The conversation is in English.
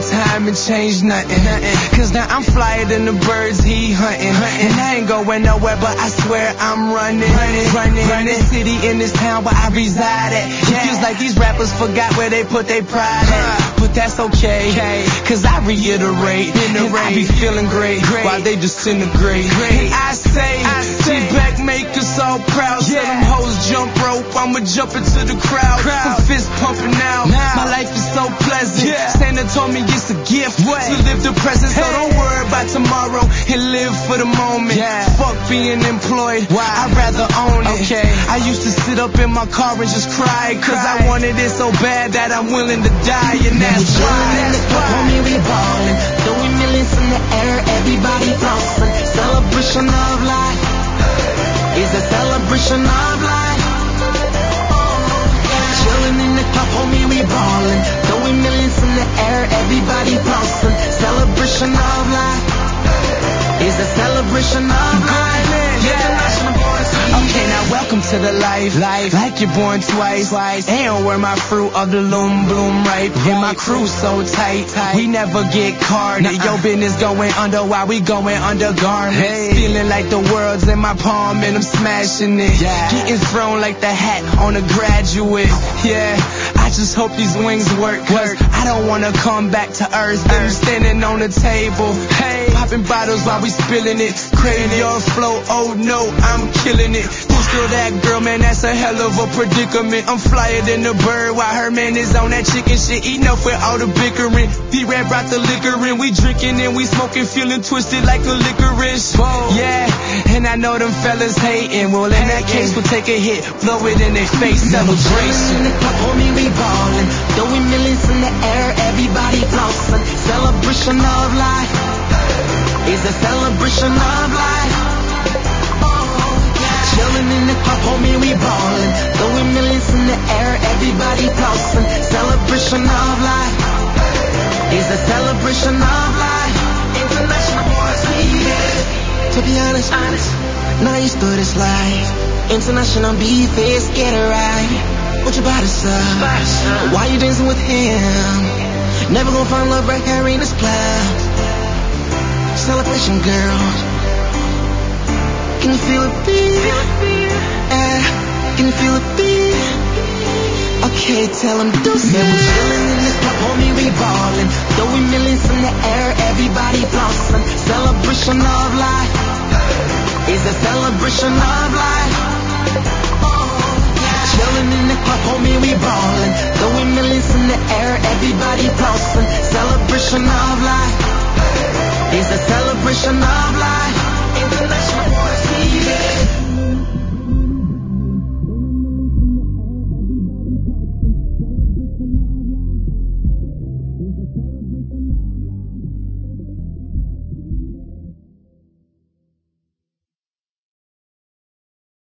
time and change nothing. Cause now I'm flyer than the birds he hunting. And I ain't going nowhere, but I swear I'm running this city in this town where I reside at. It feels like these rappers forgot where they put their pride at. But that's okay, cause I reiterate, and I be feeling great while they disintegrate. And I say, T-Back make us all proud. Tell them hoes jump rope, I'ma jump into the crowd. I'm fist pumping now, my life is so pleasant. Santa told me it's a gift to live the present. So don't worry about tomorrow and live for the moment. Fuck being employed, I'd rather own it. I used to sit up in my car and just cry, cause I wanted it so bad that I'm willing to die. And that's why homie, we ballin', throwing millions in the air, everybody flossing. Celebration of life is a celebration of life. Chillin' in the club, homie, we ballin', throwing millions in the air, everybody flossing. Celebration of life is a celebration of life. Okay, now welcome to the life like you're born twice. And where my fruit of the loom bloom ripe. And my crew so tight, we never get carded. Your business going under while we going under garments. Feeling like the world's in my palm and I'm smashing it. Getting thrown like the hat on a graduate. I just hope these wings work, cause I don't wanna come back to earth. I'm standing on the table, popping bottles while we spilling it. Crazy your flow, oh no, I'm killing it. This girl, that girl, man, that's a hell of a predicament. I'm flyer than the bird while her man is on that chicken shit. Enough with all the bickering. D-Rap brought the liquor in. We drinking and we smoking, feeling twisted like a licorice. And I know them fellas hating. Well, in that case, we'll take a hit, blow it in their face. Celebration. In the club, homie, we ballin', throwing millions in the air, everybody flossin'. Celebration of life is a celebration of life. Chillin' in the club, homie, we ballin', throwing millions in the air, everybody flossin'. Celebration of life is a celebration of life. International boys, to be honest, not used to this life. International beef is get it right. What you about to serve? Why you dancing with him? Never gonna find love right here in this club. Celebration, girl. Can you feel it beat? Can you feel it beat? Okay, tell him do something. Yeah, we chillin' in the club, homie, we ballin'.